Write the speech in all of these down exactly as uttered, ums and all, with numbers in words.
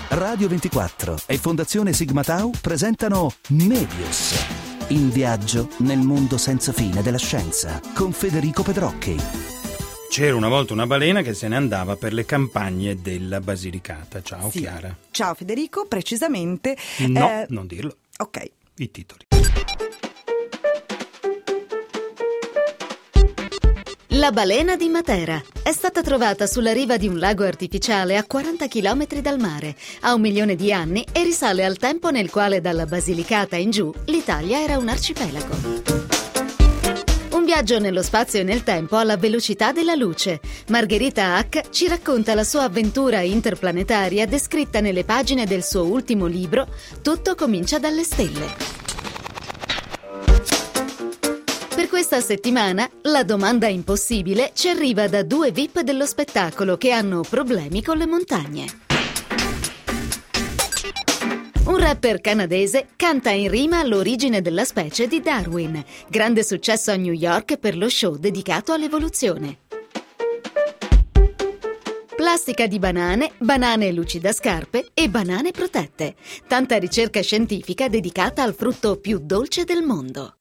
Radio ventiquattro e Fondazione Sigma Tau presentano Medius, in viaggio nel mondo senza fine della scienza, con Federico Pedrocchi. C'era una volta una balena che se ne andava per le campagne della Basilicata. Ciao sì. Chiara. Ciao Federico, precisamente... No, eh... non dirlo. Ok. I titoli. La balena di Matera è stata trovata sulla riva di un lago artificiale a quaranta chilometri dal mare. Ha un milione di anni e risale al tempo nel quale dalla Basilicata in giù l'Italia era un arcipelago. Un viaggio nello spazio e nel tempo alla velocità della luce. Margherita Hack ci racconta la sua avventura interplanetaria descritta nelle pagine del suo ultimo libro Tutto comincia dalle stelle. Per questa settimana la domanda impossibile ci arriva da due V I P dello spettacolo che hanno problemi con le montagne. Un rapper canadese canta in rima all'origine della specie di Darwin, grande successo a New York per lo show dedicato all'evoluzione. Plastica di banane, banane lucidascarpe e banane protette. Tanta ricerca scientifica dedicata al frutto più dolce del mondo.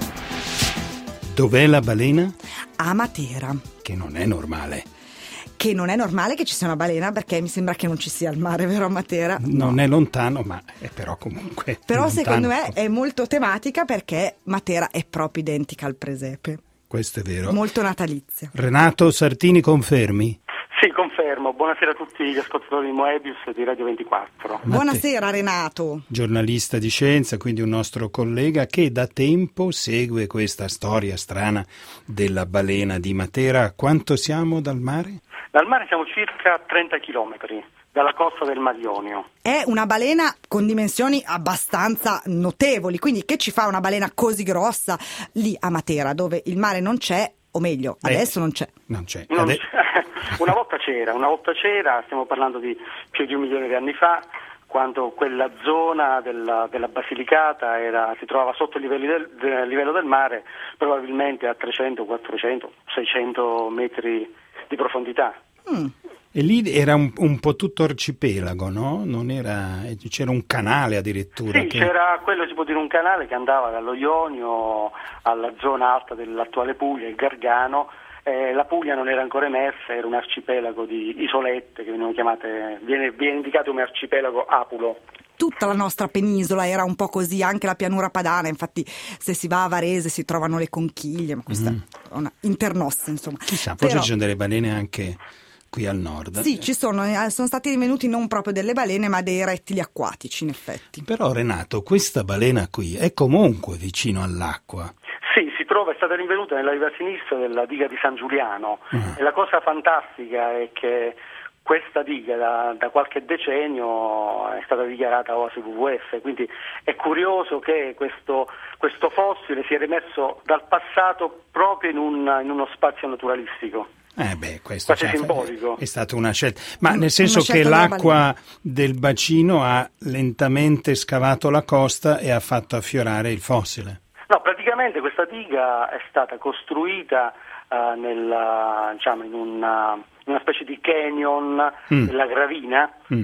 Dov'è la balena? A Matera. Che non è normale. Che non è normale che ci sia una balena, perché mi sembra che non ci sia il mare, vero, a Matera? Non no. è lontano, ma è però comunque Però lontano. Secondo me è molto tematica, perché Matera è proprio identica al presepe. Questo è vero. Molto natalizia. Renato Sartini, confermi? Sì, confermo. Buonasera a tutti gli ascoltatori di Moebius e di Radio ventiquattro. Buonasera Renato. Giornalista di scienza, quindi un nostro collega che da tempo segue questa storia strana della balena di Matera. Quanto siamo dal mare? Dal mare siamo circa trenta chilometri, dalla costa del Mar Ionio. È una balena con dimensioni abbastanza notevoli, quindi che ci fa una balena così grossa lì a Matera, dove il mare non c'è, o meglio, Beh, adesso non c'è. Non c'è. Non Ade- c'è. Una volta c'era, una volta c'era, stiamo parlando di più di un milione di anni fa, quando quella zona della, della Basilicata era, si trovava sotto il livello del, del livello del mare, probabilmente a trecento, quattrocento, seicento metri di profondità. Mm. E lì era un, un po' tutto arcipelago, no? Non era, c'era un canale addirittura. Sì, che... c'era quello, si può dire, un canale che andava dallo Ionio alla zona alta dell'attuale Puglia, il Gargano. Eh, la Puglia non era ancora emersa, era un arcipelago di isolette che venivano chiamate, viene, viene indicato come arcipelago apulo. Tutta la nostra penisola era un po' così, anche la pianura padana, infatti se si va a Varese si trovano le conchiglie, ma questa mm. è una internossa, insomma. Chissà, forse Però... ci sono delle balene anche qui al nord. Sì, ci sono, sono stati rinvenuti non proprio delle balene, ma dei rettili acquatici, in effetti. Però Renato, questa balena qui è comunque vicino all'acqua. Sì, si trova, è stata rinvenuta nella riva sinistra della diga di San Giuliano. Mm. E la cosa fantastica è che questa diga da, da qualche decennio è stata dichiarata oasi W W F, quindi è curioso che questo, questo fossile sia rimesso dal passato proprio in, un, in uno spazio naturalistico. Eh beh, questo Spazio simbolico. È stata una scelta, ma nel senso che l'acqua l'acqua del bacino ha lentamente scavato la costa e ha fatto affiorare il fossile. No, praticamente questa diga è stata costruita uh, nella, diciamo, in, una, in una specie di canyon mm. della Gravina mm.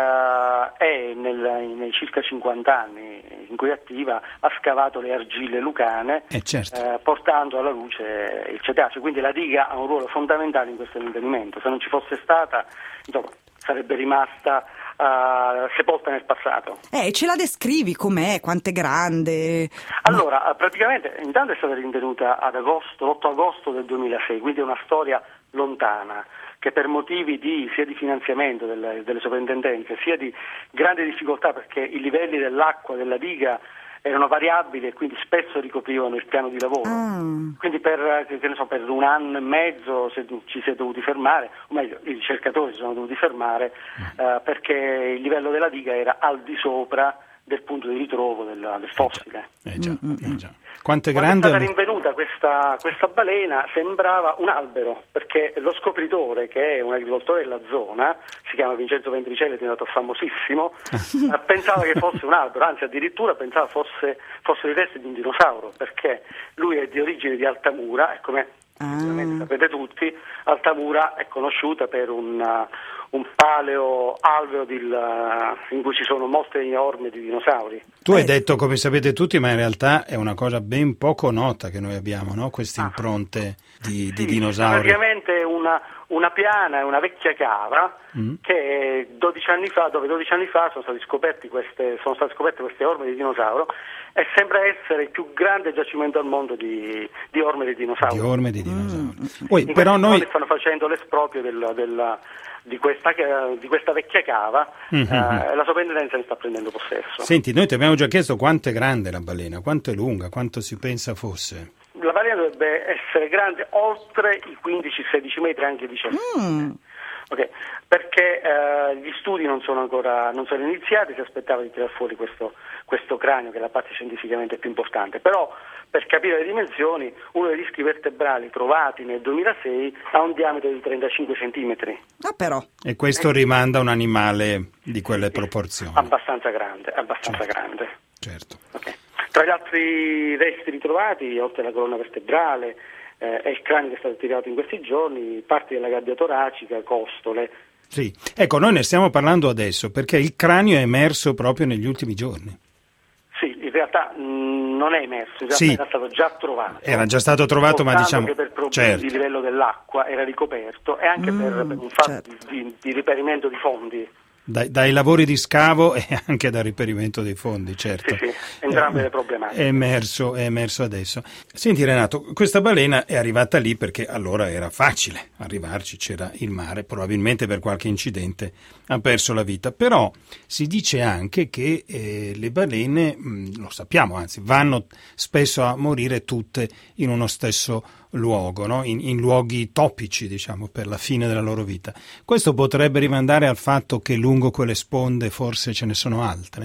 uh, e nel, nei circa cinquanta anni in cui è attiva ha scavato le argille lucane, eh certo. uh, portando alla luce il cetaceo. Quindi la diga ha un ruolo fondamentale in questo rinvenimento. Se non ci fosse stata, insomma, sarebbe rimasta Uh, sepolta nel passato. Eh, ce la descrivi com'è, quanto è grande? Allora, praticamente, intanto è stata rinvenuta ad agosto, l'otto agosto del duemilasei, quindi è una storia lontana, che per motivi di, sia di finanziamento delle, delle sovrintendenze, sia di grande difficoltà, perché i livelli dell'acqua della diga erano variabili e quindi spesso ricoprivano il piano di lavoro. Mm. Quindi per, che ne so, per un anno e mezzo se, ci si è dovuti fermare, o meglio, i ricercatori si sono dovuti fermare mm. eh, perché il livello della diga era al di sopra del punto di ritrovo del, del fossile. Eh già, eh già. Quanto è Quando grande? è stata rinvenuta questa, questa balena sembrava un albero, perché lo scopritore, che è un agricoltore della zona, si chiama Vincenzo Ventricelli, è diventato famosissimo, pensava che fosse un albero, anzi addirittura pensava fosse fossero i resti di un dinosauro, perché lui è di origine di Altamura e come Ah. Ovviamente sapete tutti, Altamura è conosciuta per un, uh, un paleo alveo di, uh, in cui ci sono mostre orme di dinosauri. Tu hai detto, come sapete tutti, ma in realtà è una cosa ben poco nota che noi abbiamo, no? Queste impronte di, sì, di dinosauri. Praticamente una, una piana, una vecchia cava mm. che dodici anni fa, dove dodici anni fa sono stati scoperti queste, sono state scoperte queste orme di dinosauro, e sembra essere il più grande giacimento al mondo di, di orme di dinosauro. Di orme di dinosauro. Mm. Poi, In però noi stanno facendo l'esproprio del, del, di, questa, di questa vecchia cava mm-hmm. eh, e la soprintendenza ne sta prendendo possesso. Senti, noi ti abbiamo già chiesto quanto è grande la balena, quanto è lunga, quanto si pensa fosse. La balena dovrebbe essere grande oltre i quindici sedici metri, anche diciannove. Mm. Okay. Perché eh, gli studi non sono ancora non sono iniziati, si aspettava di tirare fuori questo, questo cranio, che è la parte scientificamente più importante, però per capire le dimensioni, uno dei dischi vertebrali trovati nel duemilasei ha un diametro di trentacinque centimetri. Ah, però. E questo eh. rimanda a un animale di quelle proporzioni. Abbastanza grande, abbastanza certo. grande. Certo. Okay. Tra gli altri resti ritrovati, oltre alla colonna vertebrale, eh, è il cranio che è stato tirato in questi giorni, parti della gabbia toracica, costole. Sì, ecco, noi ne stiamo parlando adesso perché il cranio è emerso proprio negli ultimi giorni. Sì, in realtà mh, non è emerso, in realtà sì. era stato già trovato. Era già stato trovato, ma diciamo che per problemi certo. di livello dell'acqua era ricoperto, e anche mm, per, per un fatto certo. di, di reperimento di fondi. Dai, dai lavori di scavo e anche dal reperimento dei fondi, certo. Sì, sì, entrambe eh, le problematiche. È emerso, è emerso adesso. Senti Renato, questa balena è arrivata lì perché allora era facile arrivarci, c'era il mare, probabilmente per qualche incidente ha perso la vita, però si dice anche che eh, le balene, mh, lo sappiamo, anzi, vanno spesso a morire tutte in uno stesso luogo, no? in, in luoghi topici, diciamo, per la fine della loro vita. Questo potrebbe rimandare al fatto che lungo quelle sponde forse ce ne sono altre?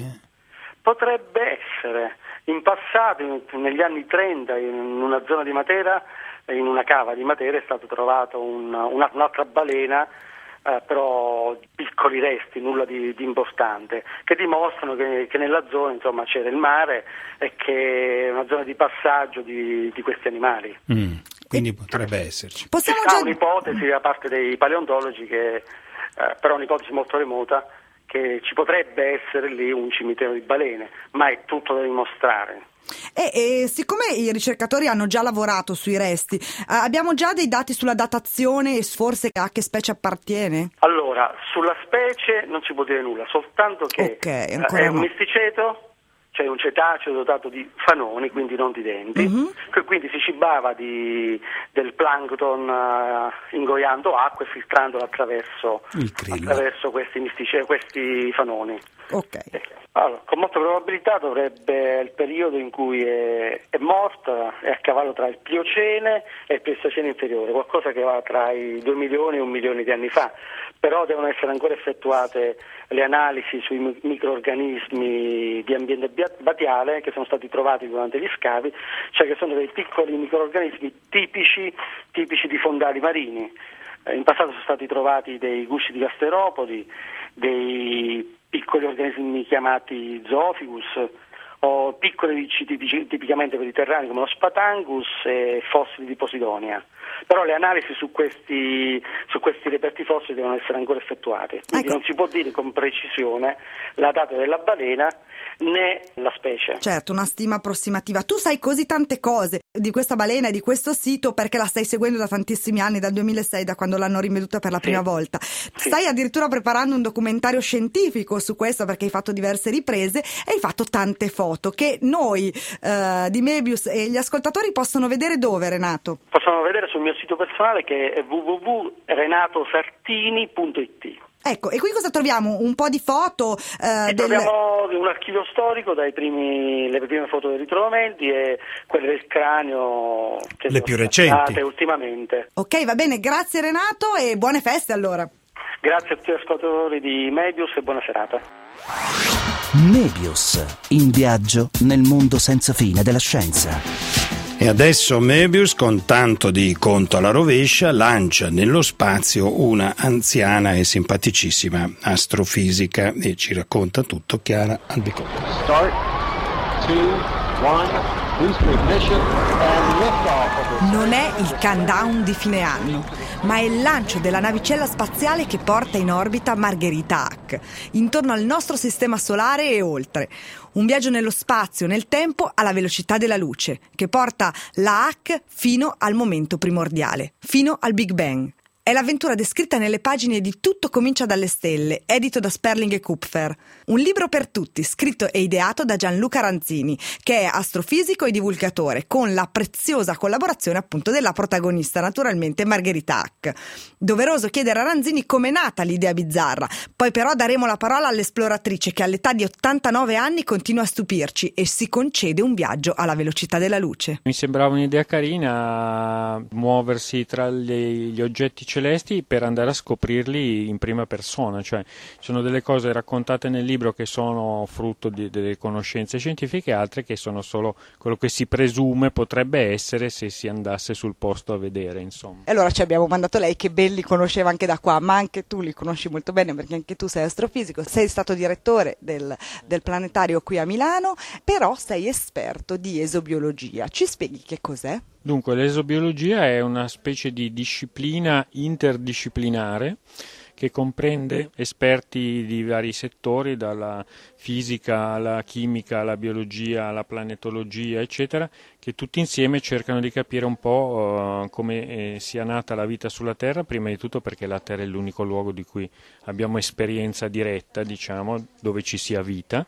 Potrebbe essere. In passato, in, negli anni trenta, in una zona di Matera, in una cava di Matera, è stato trovato un, una, un'altra balena, eh, però piccoli resti, nulla di, di importante, che dimostrano che, che nella zona, insomma, c'era il mare e che è una zona di passaggio di, di questi animali. Mm. Quindi potrebbe esserci. Possiamo C'è già... un'ipotesi da parte dei paleontologi, che, eh, però un'ipotesi molto remota, che ci potrebbe essere lì un cimitero di balene, ma è tutto da dimostrare. E, e siccome i ricercatori hanno già lavorato sui resti, eh, abbiamo già dei dati sulla datazione e forse a che specie appartiene? Allora, sulla specie non si può dire nulla, soltanto che okay, eh, è un no. misticeto, cioè un cetaceo dotato di fanoni, quindi non di denti, uh-huh. che quindi si cibava di, del plancton uh, ingoiando acqua e filtrandola attraverso, attraverso questi, mistice, questi fanoni. Okay. Allora, con molta probabilità dovrebbe il periodo in cui è, è morta è a cavallo tra il Pliocene e il Pleistocene inferiore, qualcosa che va tra i due milioni e un milione di anni fa, però devono essere ancora effettuate le analisi sui microrganismi di ambiente batiale che sono stati trovati durante gli scavi, cioè che sono dei piccoli microrganismi tipici, tipici di fondali marini. In passato sono stati trovati dei gusci di gasteropodi, dei piccoli organismi chiamati zoofigus, o piccoli ricci tipici, tipicamente mediterranei come lo spatangus e fossili di Posidonia. Però le analisi su questi, su questi reperti fossili devono essere ancora effettuate, quindi ecco. non si può dire con precisione la data della balena né la specie. Certo, una stima approssimativa. Tu sai così tante cose di questa balena e di questo sito perché la stai seguendo da tantissimi anni, dal duemilasei, da quando l'hanno riveduta per la sì. prima volta. Sì. Stai addirittura preparando un documentario scientifico su questo perché hai fatto diverse riprese e hai fatto tante foto che noi eh, di Mebius e gli ascoltatori possono vedere dove, Renato? Possono vedere sul mio sito personale, che è w w w punto renato sartini punto i t. Ecco, e qui cosa troviamo? Un po' di foto? Eh, del... Troviamo un archivio storico, dai primi, le prime foto dei ritrovamenti e quelle del cranio che le più recenti ultimamente. Ok, va bene, grazie Renato e buone feste allora. Grazie a tutti gli ascoltatori di Mebius e buona serata. Mebius, in viaggio nel mondo senza fine della scienza. E adesso Mebius, con tanto di conto alla rovescia, lancia nello spazio una anziana e simpaticissima astrofisica e ci racconta tutto Chiara Albicotto. Start, two, one, booster ignition and Non è il countdown di fine anno, ma è il lancio della navicella spaziale che porta in orbita Margherita Hack, intorno al nostro sistema solare e oltre. Un viaggio nello spazio, nel tempo, alla velocità della luce, che porta la Hack fino al momento primordiale, fino al Big Bang. È l'avventura descritta nelle pagine di Tutto comincia dalle stelle, edito da Sperling e Kupfer. Un libro per tutti, scritto e ideato da Gianluca Ranzini, che è astrofisico e divulgatore, con la preziosa collaborazione appunto della protagonista, naturalmente Margherita Hack. Doveroso chiedere a Ranzini com'è nata l'idea bizzarra, poi però daremo la parola all'esploratrice che all'età di ottantanove anni continua a stupirci e si concede un viaggio alla velocità della luce. Mi sembrava un'idea carina muoversi tra gli, gli oggetti celesti per andare a scoprirli in prima persona, cioè ci sono delle cose raccontate nel libro che sono frutto di, delle conoscenze scientifiche, altre che sono solo quello che si presume potrebbe essere se si andasse sul posto a vedere, insomma. E allora ci abbiamo mandato lei che ben li conosceva anche da qua, ma anche tu li conosci molto bene perché anche tu sei astrofisico, sei stato direttore del, del planetario qui a Milano, però sei esperto di esobiologia. Ci spieghi che cos'è? Dunque, l'esobiologia è una specie di disciplina interdisciplinare che comprende esperti di vari settori, dalla fisica alla chimica, alla biologia, alla planetologia, eccetera, che tutti insieme cercano di capire un po' uh, come eh, sia nata la vita sulla Terra, prima di tutto perché la Terra è l'unico luogo di cui abbiamo esperienza diretta, diciamo, dove ci sia vita,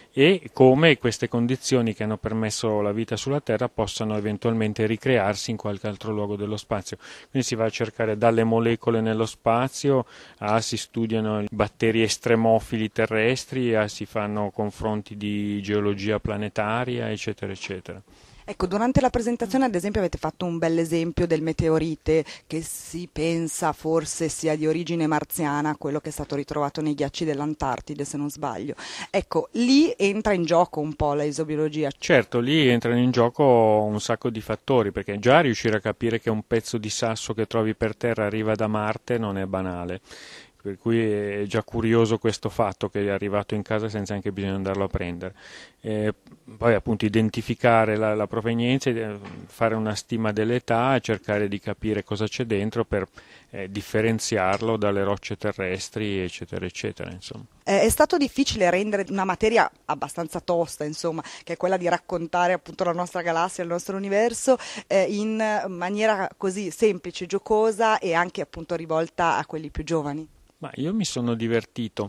e come queste condizioni che hanno permesso la vita sulla Terra possano eventualmente ricrearsi in qualche altro luogo dello spazio. Quindi si va a cercare dalle molecole nello spazio, a si studiano i batteri estremofili terrestri, a si fanno confronti di geologia planetaria, eccetera, eccetera. Ecco, durante la presentazione ad esempio avete fatto un bel esempio del meteorite che si pensa forse sia di origine marziana, quello che è stato ritrovato nei ghiacci dell'Antartide, se non sbaglio. Ecco, lì entra in gioco un po' la esobiologia. Certo, lì entrano in gioco un sacco di fattori, perché già riuscire a capire che un pezzo di sasso che trovi per terra arriva da Marte non è banale. Per cui è già curioso questo fatto che è arrivato in casa senza anche bisogno di andarlo a prendere. E poi appunto identificare la, la provenienza, fare una stima dell'età, cercare di capire cosa c'è dentro per eh, differenziarlo dalle rocce terrestri, eccetera, eccetera, insomma. È stato difficile rendere una materia abbastanza tosta, insomma, che è quella di raccontare appunto la nostra galassia, il nostro universo, eh, in maniera così semplice, giocosa e anche appunto rivolta a quelli più giovani? Ma io mi sono divertito,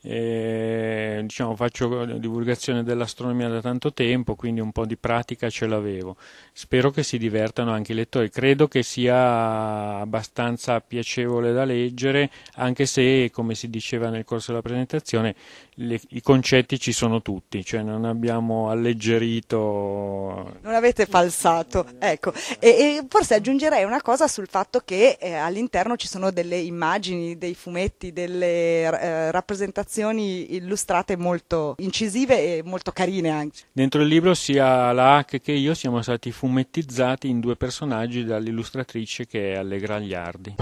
eh, diciamo, faccio divulgazione dell'astronomia da tanto tempo, quindi un po' di pratica ce l'avevo. Spero che si divertano anche i lettori, credo che sia abbastanza piacevole da leggere, anche se, come si diceva nel corso della presentazione, le, i concetti ci sono tutti, cioè non abbiamo alleggerito. Non avete falsato, ecco. E, e forse aggiungerei una cosa sul fatto che eh, all'interno ci sono delle immagini, dei fumetti, delle eh, rappresentazioni illustrate molto incisive e molto carine anche. Dentro il libro sia la Hack che io siamo stati fumettizzati in due personaggi dall'illustratrice che è Allegra Agliardi.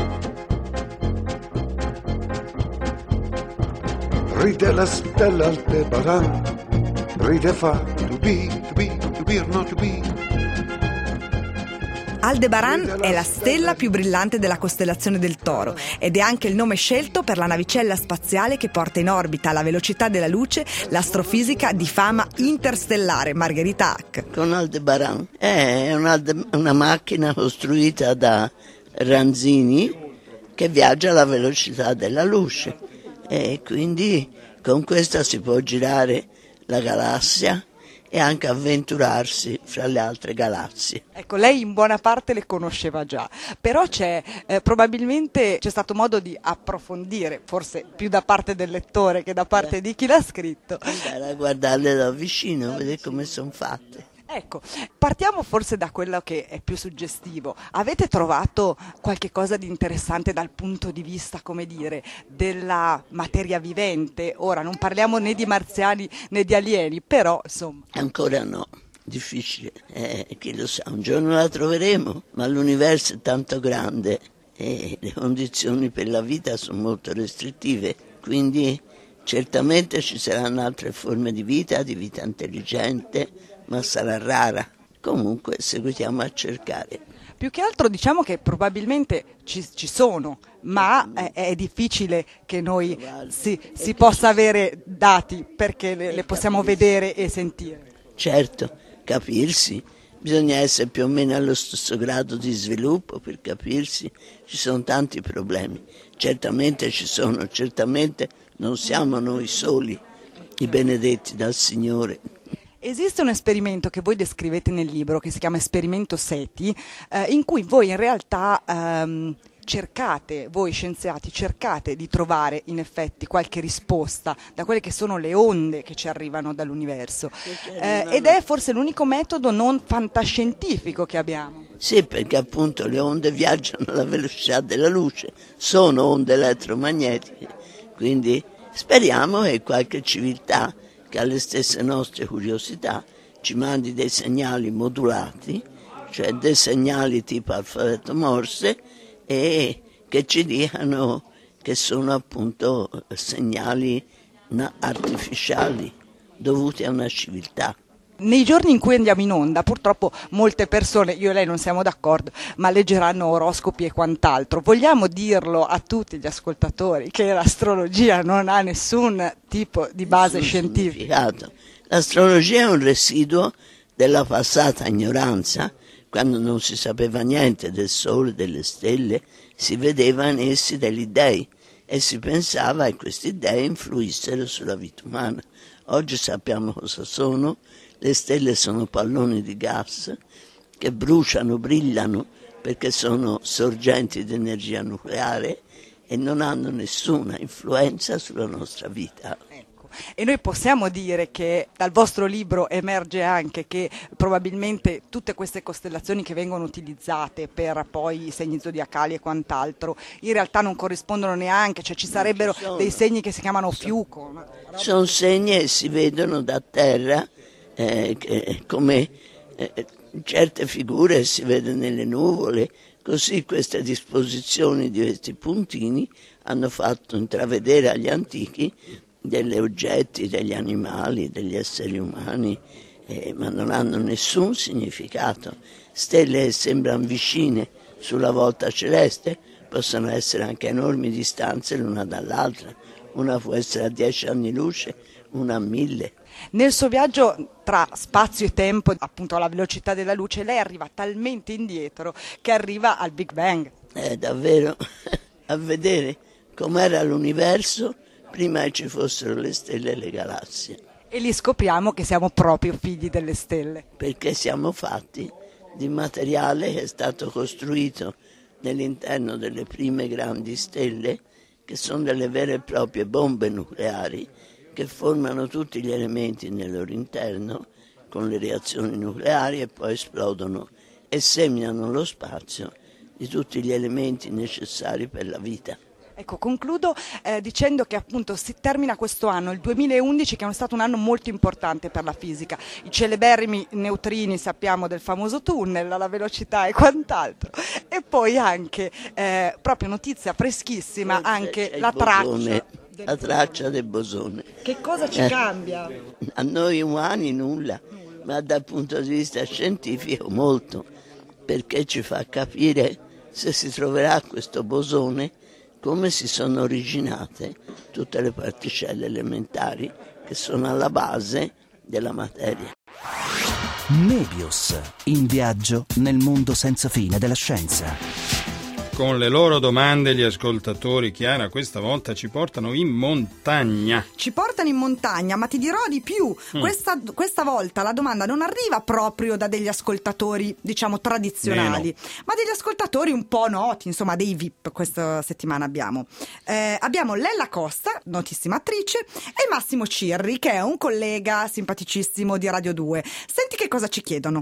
Ride la stella Aldebaran, ride fa to be, to be, to be or not to be. Aldebaran è la stella più brillante della costellazione del Toro ed è anche il nome scelto per la navicella spaziale che porta in orbita alla velocità della luce l'astrofisica di fama interstellare Margherita Hack. Con Aldebaran è una, una macchina costruita da Ranzini che viaggia alla velocità della luce e quindi con questa si può girare la galassia e anche avventurarsi fra le altre galassie. Ecco, lei in buona parte le conosceva già, però c'è eh, probabilmente c'è stato modo di approfondire, forse più da parte del lettore che da parte eh. di chi l'ha scritto. Andare a guardarle da vicino, vedere come sono fatte. Ecco, partiamo forse da quello che è più suggestivo. Avete trovato qualche cosa di interessante dal punto di vista, come dire, della materia vivente? Ora non parliamo né di marziani né di alieni, però insomma. Ancora no, difficile, eh, chi lo sa, un giorno la troveremo, ma l'universo è tanto grande e le condizioni per la vita sono molto restrittive, quindi certamente ci saranno altre forme di vita, di vita intelligente, ma sarà rara. comunque seguitiamo a cercare. Più che altro diciamo che probabilmente ci, ci sono, ma è, è difficile che noi si, si possa avere dati perché le, le possiamo vedere e sentire. Certo, capirsi, bisogna essere più o meno allo stesso grado di sviluppo per capirsi, ci sono tanti problemi, certamente ci sono, certamente non siamo noi soli, i benedetti dal Signore. Esiste un esperimento che voi descrivete nel libro che si chiama Esperimento SETI, eh, in cui voi in realtà ehm, cercate, voi scienziati, cercate di trovare in effetti qualche risposta da quelle che sono le onde che ci arrivano dall'universo, eh, ed è forse l'unico metodo non fantascientifico che abbiamo. Sì, perché appunto le onde viaggiano alla velocità della luce, sono onde elettromagnetiche, quindi speriamo che qualche civiltà che ha le stesse nostre curiosità ci mandi dei segnali modulati, cioè dei segnali tipo alfabeto Morse, e che ci dicano che sono appunto segnali artificiali dovuti a una civiltà. Nei giorni in cui andiamo in onda, purtroppo molte persone, io e lei non siamo d'accordo, ma leggeranno oroscopi e quant'altro. Vogliamo dirlo a tutti gli ascoltatori che l'astrologia non ha nessun tipo di base scientifica. L'astrologia è un residuo della passata ignoranza, quando non si sapeva niente del sole, delle stelle, si vedeva in essi degli dei e si pensava che questi dei influissero sulla vita umana. Oggi sappiamo cosa sono. Le stelle sono palloni di gas che bruciano, brillano perché sono sorgenti di energia nucleare e non hanno nessuna influenza sulla nostra vita. Ecco. E noi possiamo dire che dal vostro libro emerge anche che probabilmente tutte queste costellazioni che vengono utilizzate per poi i segni zodiacali e quant'altro in realtà non corrispondono neanche, cioè ci sarebbero ci sono, dei segni che si chiamano fiuco. Sono segni e si vedono da terra. Eh, che, come eh, certe figure si vede nelle nuvole, così queste disposizioni di questi puntini hanno fatto intravedere agli antichi degli oggetti, degli animali, degli esseri umani, eh, ma non hanno nessun significato. Stelle che sembrano vicine sulla volta celeste possono essere anche enormi distanze l'una dall'altra, una può essere a dieci anni luce, una a mille. Nel suo viaggio tra spazio e tempo, appunto alla velocità della luce, lei arriva talmente indietro che arriva al Big Bang. È davvero a vedere com'era l'universo prima che ci fossero le stelle e le galassie. E lì scopriamo che siamo proprio figli delle stelle. Perché siamo fatti di materiale che è stato costruito nell'interno delle prime grandi stelle, che sono delle vere e proprie bombe nucleari, che formano tutti gli elementi nel loro interno con le reazioni nucleari e poi esplodono e seminano lo spazio di tutti gli elementi necessari per la vita. Ecco, concludo eh, dicendo che appunto si termina questo anno, il duemilaundici, che è stato un anno molto importante per la fisica. I celeberrimi neutrini, sappiamo del famoso tunnel, alla velocità e quant'altro. E poi anche, eh, proprio notizia freschissima, anche la traccia. La traccia del bosone. Che cosa ci eh, cambia? A noi umani nulla, ma dal punto di vista scientifico molto, perché ci fa capire se si troverà questo bosone come si sono originate tutte le particelle elementari che sono alla base della materia. Mebius, in viaggio nel mondo senza fine della scienza. Con le loro domande gli ascoltatori, Chiara, questa volta ci portano in montagna. Ci portano in montagna, ma ti dirò di più. Mm. Questa, questa volta la domanda non arriva proprio da degli ascoltatori, diciamo, tradizionali, Meno. ma degli ascoltatori un po' noti, insomma, dei V I P questa settimana abbiamo. Eh, abbiamo Lella Costa, notissima attrice, e Massimo Cirri, che è un collega simpaticissimo di Radio due. Senti che cosa ci chiedono.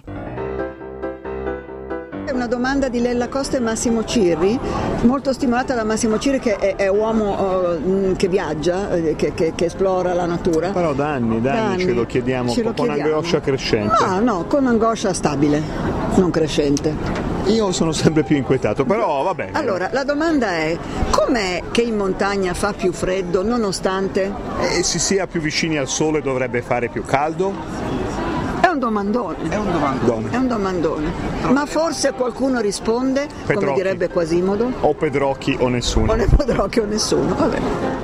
È una domanda di Lella Costa e Massimo Cirri, molto stimolata da Massimo Cirri, che è, è uomo uh, che viaggia, eh, che, che, che esplora la natura. Però da anni, da, da anni, anni ce lo chiediamo, ce lo con chiediamo. Angoscia crescente. No, no, con angoscia stabile, non crescente. Io sono sempre più inquietato, però va bene. Allora, la domanda è: com'è che in montagna fa più freddo nonostante? E si sia più vicini al sole dovrebbe fare più caldo? È un domandone. È un domandone. È un domandone. Ma forse qualcuno risponde, Petrocchi. come direbbe Quasimodo? O Pedrocchi o nessuno. O ne Pedrocchi o nessuno, vabbè.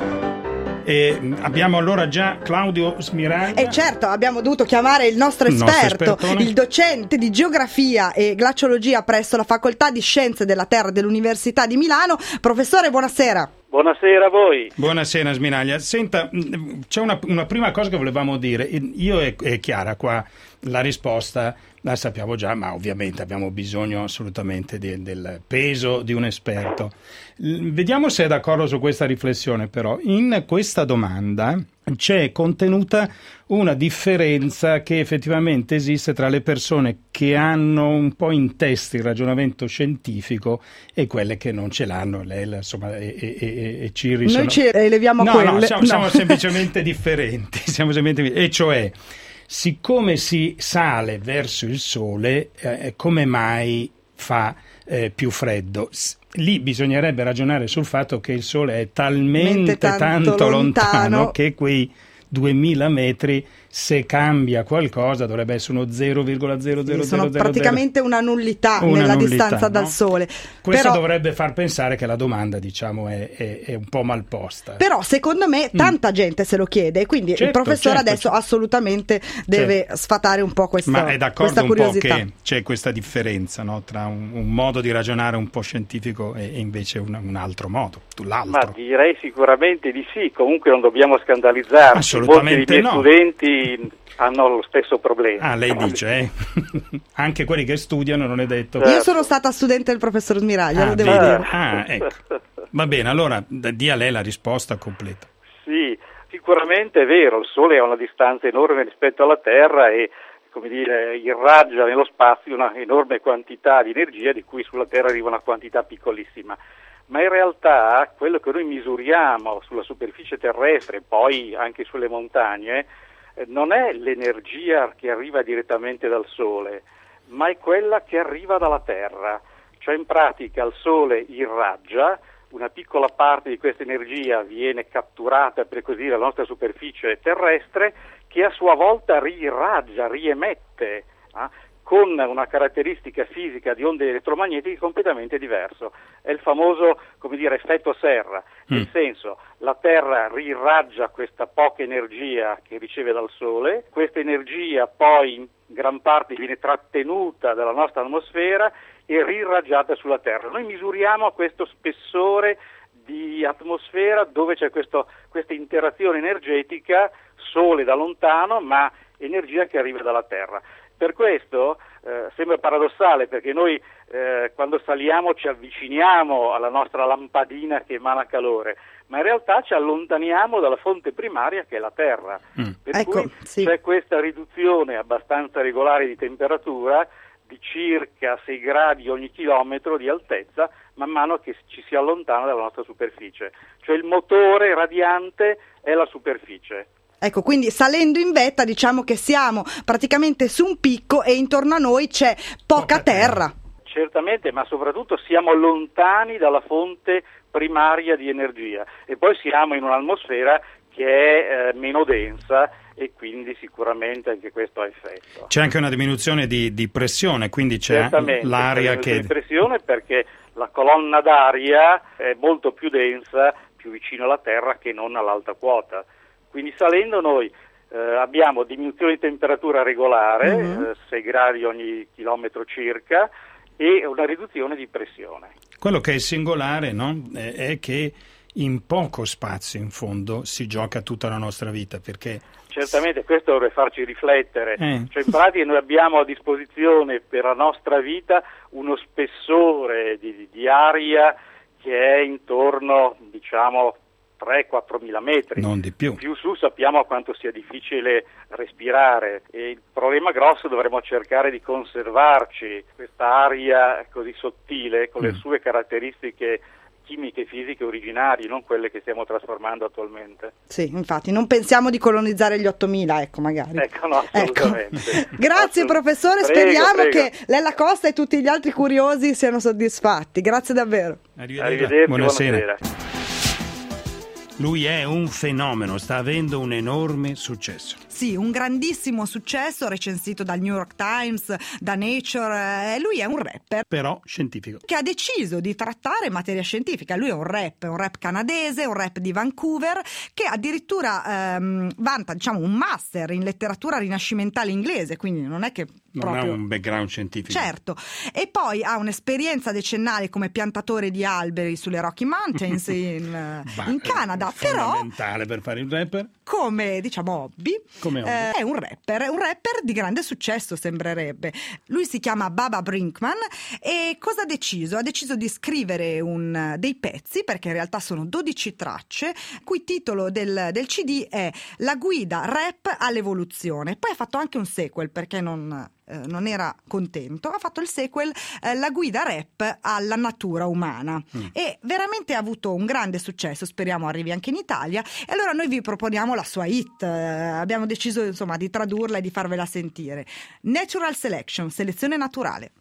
E abbiamo allora già Claudio Smiraglia. E certo, abbiamo dovuto chiamare il nostro Il nostro esperto, espertone. il docente di geografia e glaciologia presso la Facoltà di Scienze della Terra dell'Università di Milano. Professore, buonasera. Buonasera a voi. Buonasera Smiraglia. Senta, mh, c'è una, una prima cosa che volevamo dire. Io è, è chiara qua, la risposta la sappiamo già, ma ovviamente abbiamo bisogno assolutamente di, del peso di un esperto. L- Vediamo se è d'accordo su questa riflessione, però. In questa domanda c'è contenuta una differenza che effettivamente esiste tra le persone che hanno un po' in testa il ragionamento scientifico e quelle che non ce l'hanno. Lei, insomma, e, e, e, e Cirri Noi sono... ci eleviamo a no, quelle. No, siamo, no. siamo semplicemente differenti, siamo semplicemente, e cioè, siccome si sale verso il sole, eh, come mai fa eh, più freddo? S- lì bisognerebbe ragionare sul fatto che il sole è talmente Tanto tanto lontano, lontano che quei duemila metri, se cambia qualcosa, dovrebbe essere uno zero virgola zero zero zero Sono zero praticamente una nullità Una nella nullità, distanza dal no? Sole. Questo Però, dovrebbe far pensare che la domanda, diciamo, è, è, è un po' mal posta. però secondo me tanta Mm. gente se lo chiede, quindi Certo, il professore certo, adesso certo. assolutamente deve sfatare un po' questa, Ma è d'accordo questa un po' curiosità. che c'è questa differenza, no? Tra un, un modo di ragionare un po' scientifico e, e invece un, un altro modo, tu l'altro. Ma direi sicuramente di sì, comunque non dobbiamo scandalizzarci. Assolutamente Molti dei miei no. studenti hanno lo stesso problema. Ah, lei dice, eh? Anche quelli che studiano non è detto. Io sono stata studente del professor Smiraglia, Ah, lo devo vedi? dire. Ah, ecco. Va bene, allora d- dia a lei la risposta completa. Sì, sicuramente è vero, il Sole ha una distanza enorme rispetto alla Terra e, come dire, irraggia nello spazio una enorme quantità di energia di cui sulla Terra arriva una quantità piccolissima. Ma in realtà quello che noi misuriamo sulla superficie terrestre e poi anche sulle montagne eh, non è l'energia che arriva direttamente dal Sole, ma è quella che arriva dalla Terra. Cioè in pratica il Sole irraggia, una piccola parte di questa energia viene catturata, per così dire, dalla nostra superficie terrestre, che a sua volta rirraggia, riemette, eh, con una caratteristica fisica di onde elettromagnetiche completamente diverso. È il famoso, come dire, effetto serra, Mm. nel senso la Terra rirraggia questa poca energia che riceve dal Sole, questa energia poi in gran parte viene trattenuta dalla nostra atmosfera e rirraggiata sulla Terra. Noi misuriamo questo spessore di atmosfera dove c'è questo, questa interazione energetica, Sole da lontano, ma energia che arriva dalla Terra. Per questo eh, sembra paradossale, perché noi eh, quando saliamo ci avviciniamo alla nostra lampadina che emana calore, ma in realtà ci allontaniamo dalla fonte primaria che è la Terra. Mm. Per Ecco, cui sì. c'è questa riduzione abbastanza regolare di temperatura di circa sei gradi ogni chilometro di altezza man mano che ci si allontana dalla nostra superficie. Cioè il motore radiante è la superficie. Ecco, quindi salendo in vetta diciamo che siamo praticamente su un picco e intorno a noi c'è poca, Poca terra. terra. Certamente, ma soprattutto siamo lontani dalla fonte primaria di energia e poi siamo in un'atmosfera che è eh, meno densa e quindi sicuramente anche questo ha effetto. C'è anche una diminuzione di, di pressione, quindi c'è Certamente, l'aria c'è che... di pressione perché la colonna d'aria è molto più densa, più vicino alla Terra che non all'alta quota. Quindi salendo noi eh, abbiamo diminuzione di temperatura regolare, Mm-hmm. eh, sei gradi ogni chilometro circa, e una riduzione di pressione. Quello che è singolare, no? è, è che in poco spazio in fondo si gioca tutta la nostra vita, perché... Certamente questo dovrebbe farci riflettere, Eh. cioè in pratica noi abbiamo a disposizione per la nostra vita uno spessore di, di aria che è intorno, diciamo, tre quattro mila metri. Non di più. Più su sappiamo quanto sia difficile respirare e il problema grosso dovremmo cercare di conservarci questa aria così sottile con le Mm. sue caratteristiche chimiche e fisiche originarie, non quelle che stiamo trasformando attualmente. Sì, infatti, non pensiamo di colonizzare gli ottomila, ecco, magari. Ecco, no, assolutamente. Ecco. Grazie Assolut- professore, Prego, speriamo prego. che Lella Costa e tutti gli altri curiosi siano soddisfatti. Grazie davvero. Arrivederci, Arrivederci, buonasera. buonasera. Lui è un fenomeno, sta avendo un enorme successo. Sì, un grandissimo successo, recensito dal New York Times, da Nature. Lui è un rapper, però scientifico, che ha deciso di trattare materia scientifica. Lui è un rap, un rap canadese, un rap di Vancouver, che addirittura ehm, vanta, diciamo, un master in letteratura rinascimentale inglese, quindi non è che proprio... non ha un background scientifico. Certo, e poi ha un'esperienza decennale come piantatore di alberi sulle Rocky Mountains in, bah, in Canada, però fondamentale per fare il rapper. Come, diciamo, hobby, come hobby. Eh, è un rapper, un rapper di grande successo, sembrerebbe. Lui si chiama Baba Brinkman e cosa ha deciso? Ha deciso di scrivere un, dei pezzi, perché in realtà sono dodici tracce, cui titolo del, del C D è La guida rap all'evoluzione. Poi ha fatto anche un sequel, perché non... non era contento, ha fatto il sequel eh, La guida rap alla natura umana mm. e veramente ha avuto un grande successo, speriamo arrivi anche in Italia, e allora noi vi proponiamo la sua hit, eh, abbiamo deciso insomma di tradurla e di farvela sentire. Natural Selection, selezione naturale.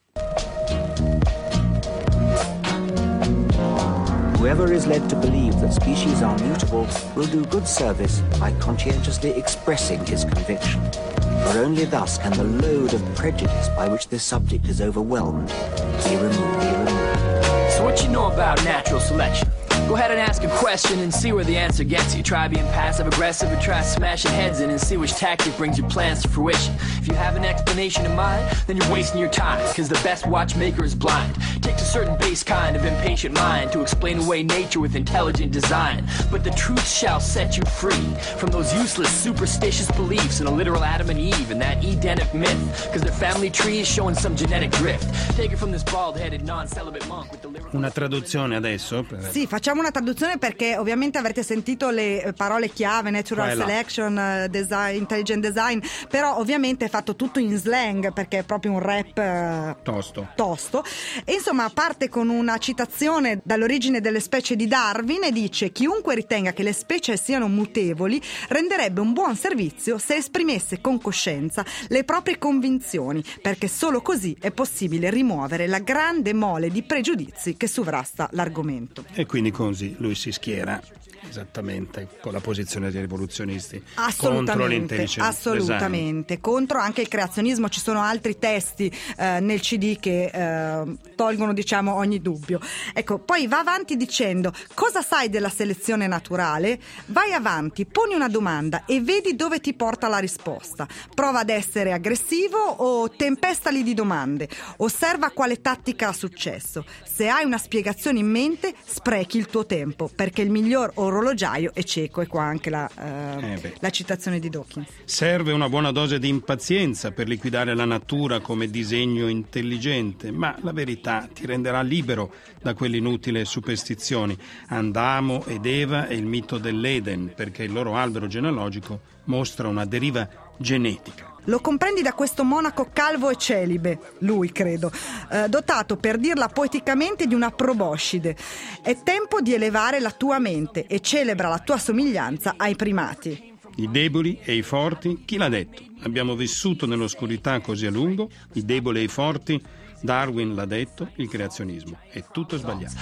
Whoever is led to believe that species are mutable will do good service by conscientiously expressing his conviction. For only thus can the load of prejudice by which this subject is overwhelmed be removed. Be removed. So what you know about natural selection? Go ahead and ask a question and see where the answer gets you. Try being passive-aggressive or try smashing heads in and see which tactic brings your plans to fruition. If you have an explanation in mind, then you're wasting your time, cause the best watchmaker is blind. Takes a certain base kind of impatient mind to explain away nature with intelligent design. But the truth shall set you free from those useless superstitious beliefs in a literal Adam and Eve and that Edenic myth, cause their family tree is showing some genetic drift. Take it from this bald-headed non-celibate monk with the lyrical... Una traduzione adesso? Per... Sì, facciamo una traduzione perché ovviamente avrete sentito le parole chiave, natural selection, design, intelligent design, però ovviamente è fatto tutto in slang perché è proprio un rap tosto. tosto. E insomma parte con una citazione dall'origine delle specie di Darwin e dice: chiunque ritenga che le specie siano mutevoli renderebbe un buon servizio se esprimesse con coscienza le proprie convinzioni, perché solo così è possibile rimuovere la grande mole di pregiudizi che sovrasta l'argomento. E quindi così lui si schiera esattamente con la posizione dei rivoluzionisti contro l'intelligence assolutamente design. Contro anche il creazionismo. Ci sono altri testi eh, nel C D che eh, tolgono, diciamo, ogni dubbio. Ecco, poi va avanti dicendo: cosa sai della selezione naturale? Vai avanti, poni una domanda e vedi dove ti porta la risposta. Prova ad essere aggressivo o tempestali di domande. Osserva quale tattica ha successo. Se hai una spiegazione in mente, sprechi il tuo tempo, perché il miglior orologiaio è cieco. E qua anche la, eh, eh la citazione di Dawkins. Serve una buona dose di impazienza per liquidare la natura come disegno intelligente, ma la verità ti renderà libero da quell'inutile superstizioni. Adamo ed Eva e il mito dell'Eden, perché il loro albero genealogico mostra una deriva genetica. Lo comprendi da questo monaco calvo e celibe, lui credo, eh, dotato, per dirla poeticamente, di una proboscide. È tempo di elevare la tua mente e celebra la tua somiglianza ai primati. I deboli e i forti, chi l'ha detto? Abbiamo vissuto nell'oscurità così a lungo, i deboli e i forti, Darwin l'ha detto, il creazionismo. È tutto sbagliato.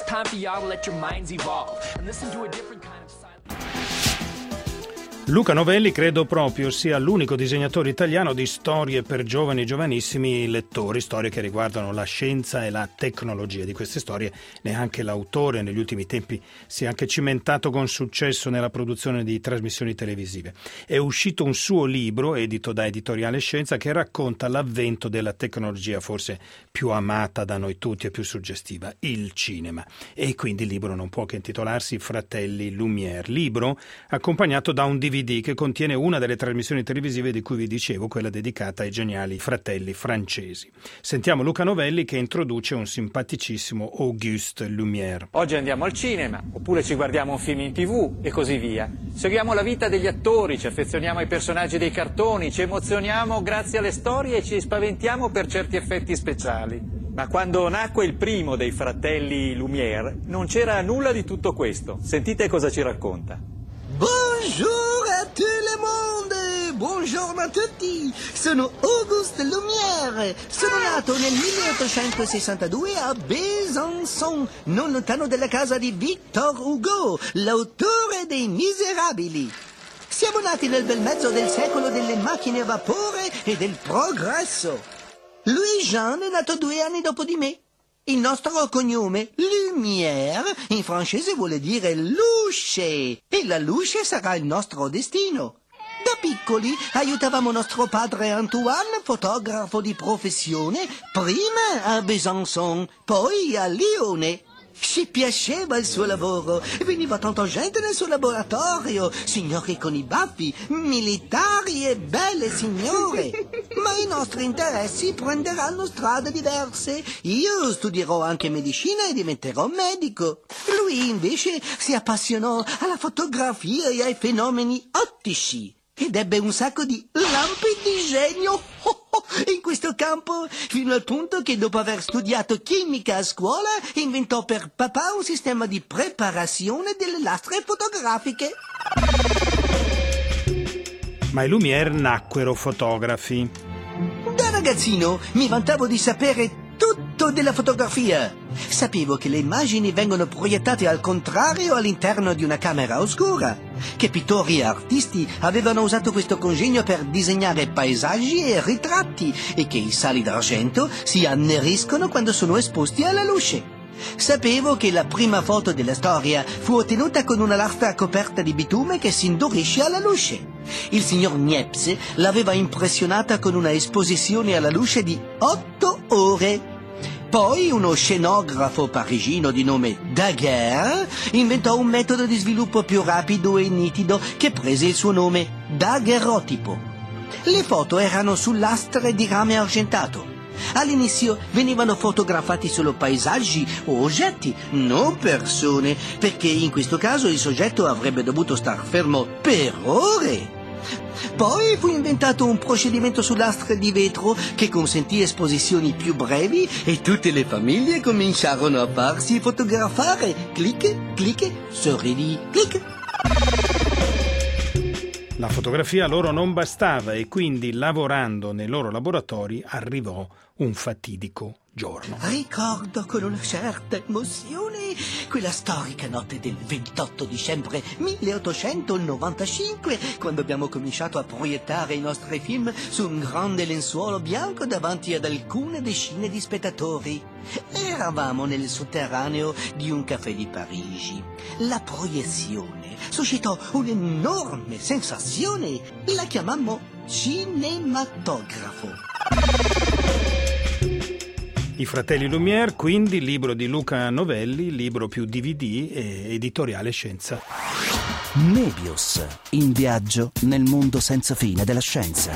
Luca Novelli credo proprio sia l'unico disegnatore italiano di storie per giovani e giovanissimi lettori, storie che riguardano la scienza e la tecnologia. Di queste storie neanche l'autore negli ultimi tempi si è anche cimentato con successo nella produzione di trasmissioni televisive. È uscito un suo libro, edito da Editoriale Scienza, che racconta l'avvento della tecnologia forse più amata da noi tutti e più suggestiva, il cinema. E quindi il libro non può che intitolarsi Fratelli Lumière, libro accompagnato da un D V D che contiene una delle trasmissioni televisive di cui vi dicevo, quella dedicata ai geniali fratelli francesi. Sentiamo Luca Novelli che introduce un simpaticissimo Auguste Lumière. Oggi andiamo al cinema, oppure ci guardiamo un film in tv e così via. Seguiamo la vita degli attori, ci affezioniamo ai personaggi dei cartoni, ci emozioniamo grazie alle storie e ci spaventiamo per certi effetti speciali. Ma quando nacque il primo dei fratelli Lumière non c'era nulla di tutto questo. Sentite cosa ci racconta. Bonjour à tout le monde, buongiorno a tutti! Sono Auguste Lumière. Sono nato nel milleottocentosessantadue a Besançon, non lontano dalla casa di Victor Hugo, l'autore dei Miserabili. Siamo nati nel bel mezzo del secolo delle macchine a vapore e del progresso. Louis Jean è nato due anni dopo di me. Il nostro cognome, Lumière, in francese vuole dire luce, e la luce sarà il nostro destino. Da piccoli aiutavamo nostro padre Antoine, fotografo di professione, prima a Besançon, poi a Lione. Ci piaceva il suo lavoro, veniva tanta gente nel suo laboratorio, signori con i baffi, militari e belle signore. Ma i nostri interessi prenderanno strade diverse. Io studierò anche medicina e diventerò medico. Lui invece si appassionò alla fotografia e ai fenomeni ottici ed ebbe un sacco di lampi di genio in questo campo, fino al punto che dopo aver studiato chimica a scuola inventò per papà un sistema di preparazione delle lastre fotografiche. Ma i Lumière nacquero fotografi. Da ragazzino mi vantavo di sapere tutto della fotografia. Sapevo che le immagini vengono proiettate al contrario all'interno di una camera oscura, che pittori e artisti avevano usato questo congegno per disegnare paesaggi e ritratti e che i sali d'argento si anneriscono quando sono esposti alla luce. Sapevo che la prima foto della storia fu ottenuta con una lastra coperta di bitume che si indurisce alla luce. Il signor Niepce l'aveva impressionata con una esposizione alla luce di otto ore. Poi uno scenografo parigino di nome Daguerre inventò un metodo di sviluppo più rapido e nitido che prese il suo nome, daguerrotipo. Le foto erano su lastre di rame argentato. All'inizio venivano fotografati solo paesaggi o oggetti, non persone, perché in questo caso il soggetto avrebbe dovuto star fermo per ore. Poi fu inventato un procedimento su lastre di vetro che consentì esposizioni più brevi e tutte le famiglie cominciarono a farsi fotografare. Clic, clic, sorridi, clic. La fotografia a loro non bastava e quindi, lavorando nei loro laboratori, arrivò un fatidico giorno. Ricordo con una certa emozione quella storica notte del ventotto dicembre milleottocentonovantacinque, quando abbiamo cominciato a proiettare i nostri film su un grande lenzuolo bianco davanti ad alcune decine di spettatori. Eravamo nel sotterraneo di un caffè di Parigi. La proiezione suscitò un'enorme sensazione. La chiamammo cinematografo. I fratelli Lumière, quindi, libro di Luca Novelli, libro più D V D e editoriale Scienza. Mebius, in viaggio nel mondo senza fine della scienza.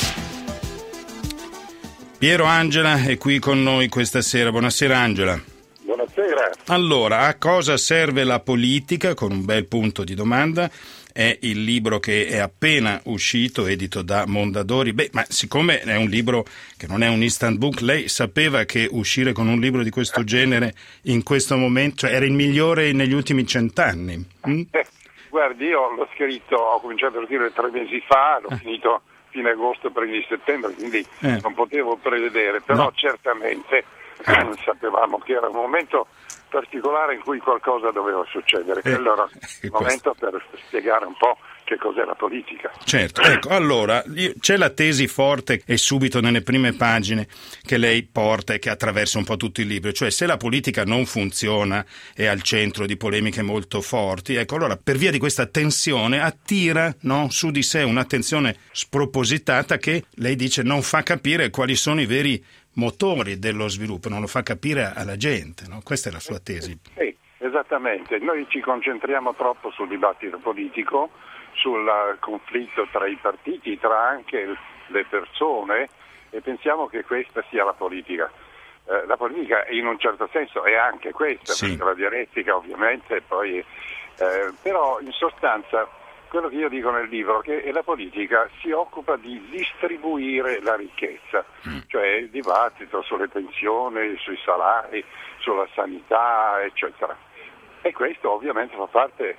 Piero Angela è qui con noi questa sera. Buonasera Angela. Buonasera. Allora, a cosa serve la politica? Con un bel punto di domanda. È il libro che è appena uscito, edito da Mondadori. Beh, ma siccome è un libro che non è un instant book, lei sapeva che uscire con un libro di questo genere in questo momento, cioè, era il migliore negli ultimi cent'anni? Mm? Eh, guardi, io l'ho scritto, ho cominciato a scrivere tre mesi fa, l'ho eh. finito fine agosto, primi settembre, quindi eh. non potevo prevedere, però no. certamente eh, sapevamo che era un momento particolare in cui qualcosa doveva succedere, eh, allora il momento per spiegare un po' che cos'è la politica. Certo, ecco, allora io, c'è la tesi forte e subito nelle prime pagine che lei porta e che attraversa un po' tutto il libro, cioè se la politica non funziona, è al centro di polemiche molto forti, ecco, allora per via di questa tensione attira, no, su di sé un'attenzione spropositata che lei dice non fa capire quali sono i veri motori dello sviluppo, non lo fa capire alla gente, no? Questa è la sua tesi. Sì, esattamente. Noi ci concentriamo troppo sul dibattito politico, sul conflitto tra i partiti, tra anche le persone, e pensiamo che questa sia la politica. Eh, la politica in un certo senso è anche questa, sì. perché la dialettica ovviamente, poi, eh, però in sostanza quello che io dico nel libro è che la politica si occupa di distribuire la ricchezza, mm. cioè il dibattito sulle pensioni, sui salari, sulla sanità, eccetera. E questo ovviamente fa parte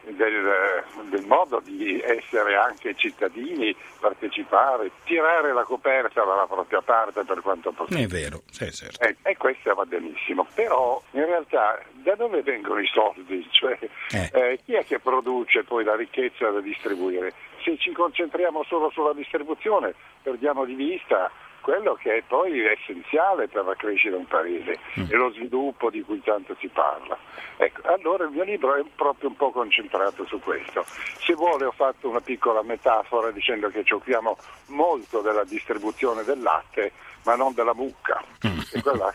del, del modo di essere anche cittadini, partecipare, tirare la coperta dalla propria parte per quanto possibile. È vero, sì, certo. E, e questo va benissimo, però in realtà da dove vengono i soldi? Cioè, eh. Eh, chi è che produce poi la ricchezza da distribuire? Se ci concentriamo solo sulla distribuzione perdiamo di vista quello che è poi essenziale per la crescita di un paese mm. e lo sviluppo di cui tanto si parla. Ecco, allora il mio libro è proprio un po' concentrato su questo. Se vuole ho fatto una piccola metafora dicendo che ci occupiamo molto della distribuzione del latte, ma non della mucca. Mm. E quella...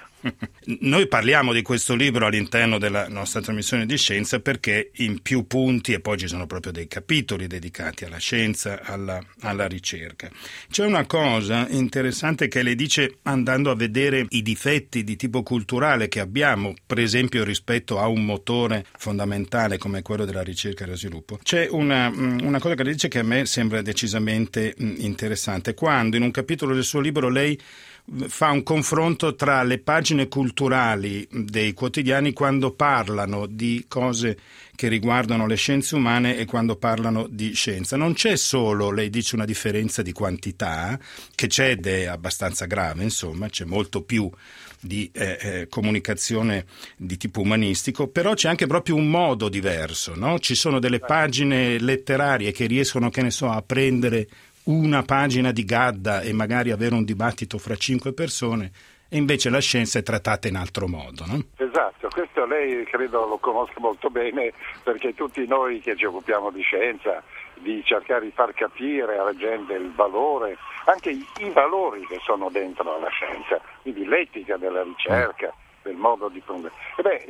Noi parliamo di questo libro all'interno della nostra trasmissione di scienza perché in più punti, e poi ci sono proprio dei capitoli dedicati alla scienza, alla, alla ricerca. C'è una cosa interessante che lei dice andando a vedere i difetti di tipo culturale che abbiamo, per esempio rispetto a un motore fondamentale come quello della ricerca e dello sviluppo. C'è una, una cosa che lei dice che a me sembra decisamente interessante. Quando in un capitolo del suo libro lei fa un confronto tra le pagine culturali dei quotidiani quando parlano di cose che riguardano le scienze umane e quando parlano di scienza. Non c'è solo, lei dice, una differenza di quantità, che c'è ed è abbastanza grave, insomma, c'è molto più di eh, eh, comunicazione di tipo umanistico, però c'è anche proprio un modo diverso, no? Ci sono delle pagine letterarie che riescono, che ne so, a prendere una pagina di Gadda e magari avere un dibattito fra cinque persone, e invece la scienza è trattata in altro modo, no? Esatto, questo lei credo lo conosca molto bene, perché tutti noi che ci occupiamo di scienza, di cercare di far capire alla gente il valore, anche i, i valori che sono dentro alla scienza, quindi l'etica della ricerca, del modo di... E beh,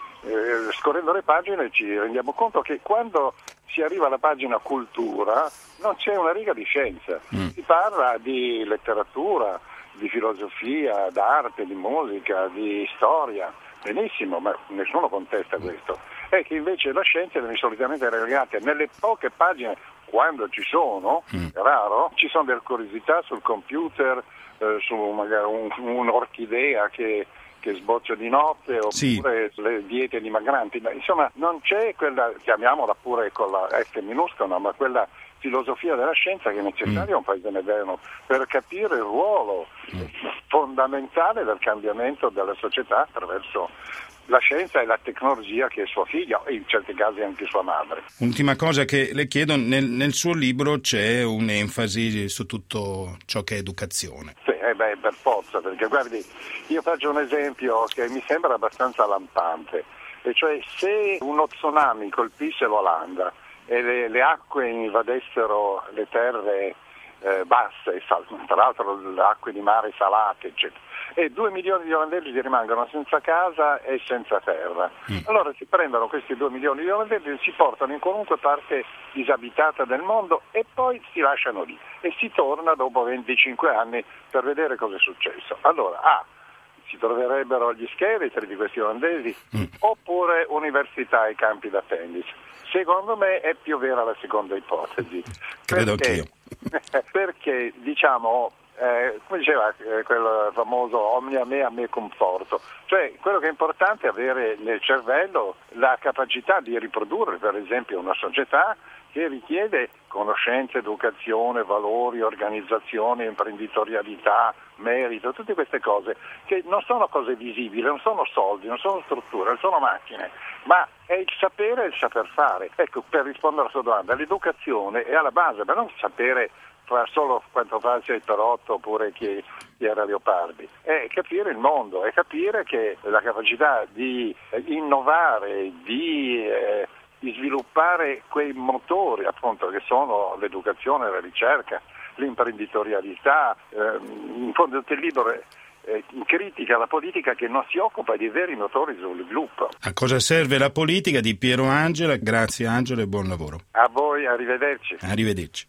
eh, scorrendo le pagine ci rendiamo conto che quando si arriva alla pagina cultura non c'è una riga di scienza, mm. si parla di letteratura, di filosofia, d'arte, di musica, di storia, benissimo, ma nessuno contesta questo. È che invece la scienza viene solitamente relegata nelle poche pagine, quando ci sono, mm. è raro, ci sono delle curiosità sul computer, eh, su magari un, un'orchidea che che sboccia di notte, oppure sì. le diete dimagranti, ma insomma non c'è quella, chiamiamola pure con la F minuscola, ma quella filosofia della scienza che è necessaria a un paese moderno per capire il ruolo mm. fondamentale del cambiamento della società attraverso la scienza e la tecnologia, che è sua figlia e in certi casi anche sua madre. Ultima cosa che le chiedo, nel, nel suo libro c'è un'enfasi su tutto ciò che è educazione. Sì, eh beh, per forza, perché guardi, io faccio un esempio che mi sembra abbastanza lampante, e cioè se uno tsunami colpisse l'Olanda e le, le acque invadessero le terre eh, basse, tra l'altro le acque di mare salate, eccetera, e due milioni di olandesi rimangono senza casa e senza terra. Mm. Allora si prendono questi due milioni di olandesi e si portano in qualunque parte disabitata del mondo e poi si lasciano lì e si torna dopo venticinque anni per vedere cosa è successo. Allora, ah, si troverebbero gli scheletri di questi olandesi mm. oppure università e campi da tennis. Secondo me è più vera la seconda ipotesi. Credo perché, anch'io. Perché, diciamo, Eh, come diceva eh, quel famoso omnia mea me conforto, cioè quello che è importante è avere nel cervello la capacità di riprodurre per esempio una società che richiede conoscenze, educazione, valori, organizzazione, imprenditorialità, merito, tutte queste cose che non sono cose visibili, non sono soldi, non sono strutture, non sono macchine, ma è il sapere e il saper fare. Ecco, per rispondere alla sua domanda, l'educazione è alla base, ma non sapere fa solo quanto fa il sei per otto oppure chi, chi era Leopardi, è capire il mondo, è capire che la capacità di innovare, di, eh, di sviluppare quei motori appunto che sono l'educazione, la ricerca, l'imprenditorialità, eh, in fondo il libro è eh, critica la politica che non si occupa di veri motori sullo sviluppo. A cosa serve la politica di Piero Angela? Grazie Angelo e buon lavoro. A voi, arrivederci. Arrivederci.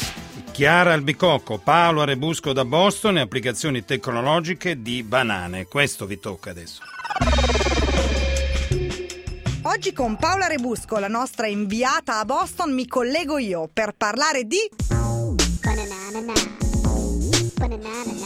Chiara Albicocco, Paolo Arebusco da Boston e applicazioni tecnologiche di banane. Questo vi tocca adesso. Oggi con Paola Rebusco, la nostra inviata a Boston, mi collego io per parlare di... Bananana. Bananana.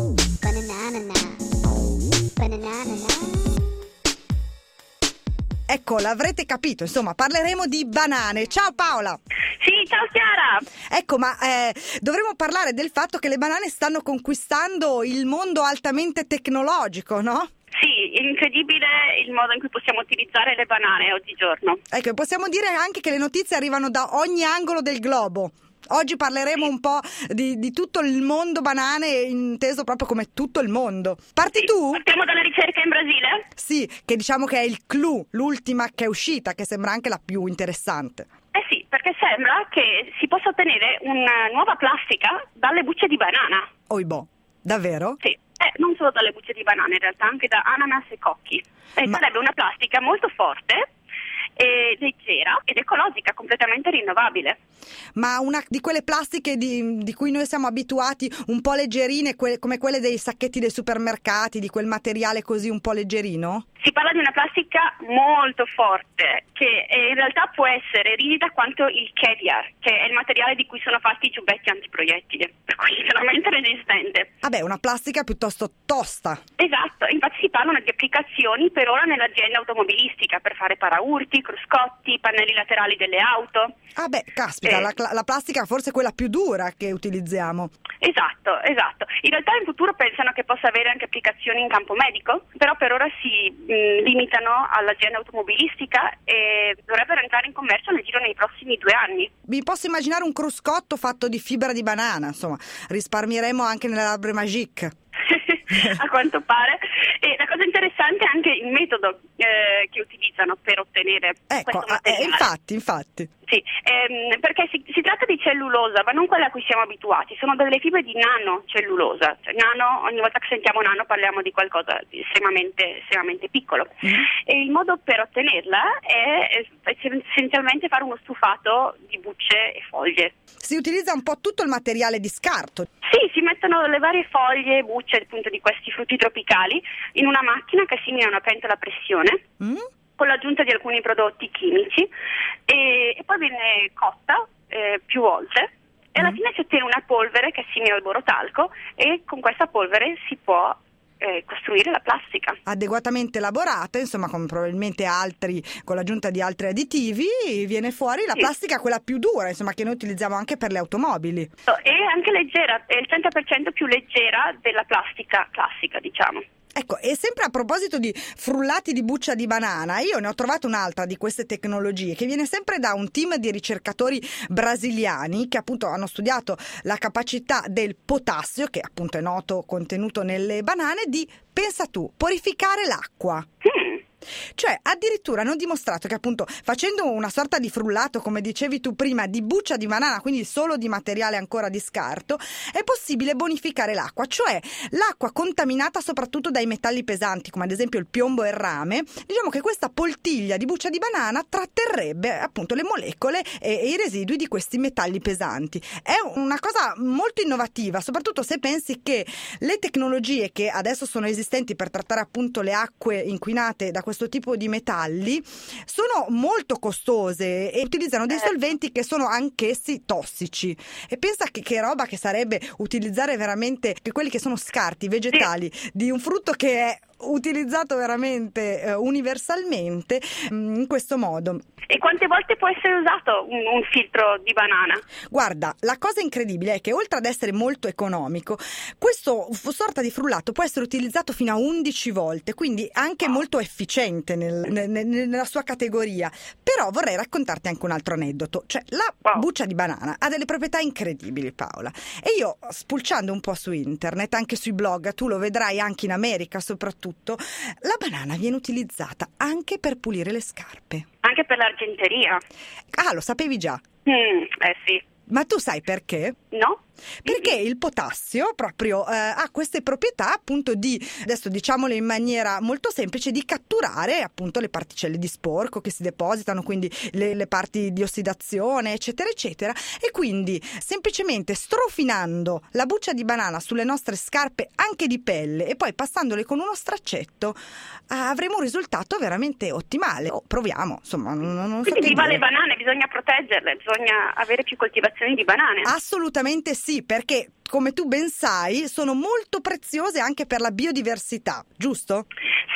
Bananana. Bananana. Ecco, l'avrete capito, insomma, parleremo di banane. Ciao Paola! Sì, ciao Chiara! Ecco, ma eh, dovremmo parlare del fatto che le banane stanno conquistando il mondo altamente tecnologico, no? Sì, è incredibile il modo in cui possiamo utilizzare le banane oggigiorno. Ecco, possiamo dire anche che le notizie arrivano da ogni angolo del globo. Oggi parleremo un po' di, di tutto il mondo banane, inteso proprio come tutto il mondo. Parti sì, tu? Partiamo dalla ricerca in Brasile? Sì, che diciamo che è il clou, l'ultima che è uscita, che sembra anche la più interessante. Eh sì, perché sembra che si possa ottenere una nuova plastica dalle bucce di banana. Oibò, davvero? Sì, eh, non solo dalle bucce di banana, in realtà anche da ananas e cocchi. E Ma... sarebbe una plastica molto forte, e leggera ed ecologica, completamente rinnovabile. Ma una di quelle plastiche di, di cui noi siamo abituati, un po' leggerine, que- come quelle dei sacchetti dei supermercati, di quel materiale così un po' leggerino? Si parla di una plastica molto forte, che in realtà può essere rigida quanto il caviar, che è il materiale di cui sono fatti i giubbetti antiproiettili, per cui è veramente resistente. Vabbè, una plastica piuttosto tosta. Esatto, infatti si parlano di applicazioni per ora nell'azienda automobilistica, per fare paraurti, cruscotti, pannelli laterali delle auto. Ah beh, caspita, eh. la, la plastica forse è quella più dura che utilizziamo. Esatto, esatto. In realtà in futuro pensano che possa avere anche applicazioni in campo medico, però per ora si mh, limitano all'azienda automobilistica e dovrebbero entrare in commercio nel giro nei prossimi due anni. Mi posso immaginare un cruscotto fatto di fibra di banana, insomma, risparmieremo anche nelle Labre Magique. A quanto pare. E la cosa interessante è anche il metodo eh, che utilizzano per ottenere ecco, questo materiale. Eh, infatti, infatti. Sì, ehm, perché si, si tratta di cellulosa, ma non quella a cui siamo abituati, sono delle fibre di nanocellulosa. Cioè, nano, ogni volta che sentiamo nano parliamo di qualcosa di estremamente, estremamente piccolo. Mm. E il modo per ottenerla è essenzialmente fare uno stufato di bucce e foglie. Si utilizza un po' tutto il materiale di scarto. Sì, si mettono le varie foglie e bucce appunto di questi frutti tropicali in una macchina che simila una pentola a pressione. Mm. Con l'aggiunta di alcuni prodotti chimici e, e poi viene cotta eh, più volte e alla mm. fine si ottiene una polvere che è simile al borotalco e con questa polvere si può eh, costruire la plastica. Adeguatamente elaborata, insomma, come probabilmente altri, con l'aggiunta di altri additivi, viene fuori la sì. plastica quella più dura, insomma, che noi utilizziamo anche per le automobili. E anche leggera, è il trenta per cento più leggera della plastica classica, diciamo. Ecco, e sempre a proposito di frullati di buccia di banana, io ne ho trovato un'altra di queste tecnologie che viene sempre da un team di ricercatori brasiliani che appunto hanno studiato la capacità del potassio, che appunto è noto contenuto nelle banane, di, pensa tu, purificare l'acqua. Cioè, addirittura hanno dimostrato che appunto facendo una sorta di frullato, come dicevi tu prima, di buccia di banana, quindi solo di materiale ancora di scarto, è possibile bonificare l'acqua, cioè l'acqua contaminata soprattutto dai metalli pesanti, come ad esempio il piombo e il rame. Diciamo che questa poltiglia di buccia di banana tratterrebbe appunto le molecole e, e i residui di questi metalli pesanti. È una cosa molto innovativa, soprattutto se pensi che le tecnologie che adesso sono esistenti per trattare appunto le acque inquinate da questo tipo di metalli sono molto costose e utilizzano dei solventi che sono anch'essi tossici. E pensa che, che roba che sarebbe utilizzare veramente che quelli che sono scarti vegetali di un frutto che è utilizzato veramente eh, universalmente mh, in questo modo. E quante volte può essere usato un, un filtro di banana? Guarda, la cosa incredibile è che oltre ad essere molto economico, questo sorta di frullato può essere utilizzato fino a undici volte, quindi anche wow. molto efficiente nel, nel, nella sua categoria. Però vorrei raccontarti anche un altro aneddoto, cioè la wow. buccia di banana ha delle proprietà incredibili, Paola, e io spulciando un po' su internet, anche sui blog, tu lo vedrai anche in America soprattutto, la banana viene utilizzata anche per pulire le scarpe. Anche per l'argenteria. Ah, lo sapevi già? Mm, eh sì. Ma tu sai perché? No. Perché il potassio proprio eh, ha queste proprietà appunto di, adesso diciamolo in maniera molto semplice, di catturare appunto le particelle di sporco che si depositano, quindi le, le parti di ossidazione eccetera eccetera, e quindi semplicemente strofinando la buccia di banana sulle nostre scarpe anche di pelle e poi passandole con uno straccetto eh, avremo un risultato veramente ottimale. Oh, proviamo, insomma, non, non so. Quindi viva le banane, bisogna proteggerle, bisogna avere più coltivazioni di banane. Assolutamente sì. Sì, perché come tu ben sai sono molto preziose anche per la biodiversità, giusto?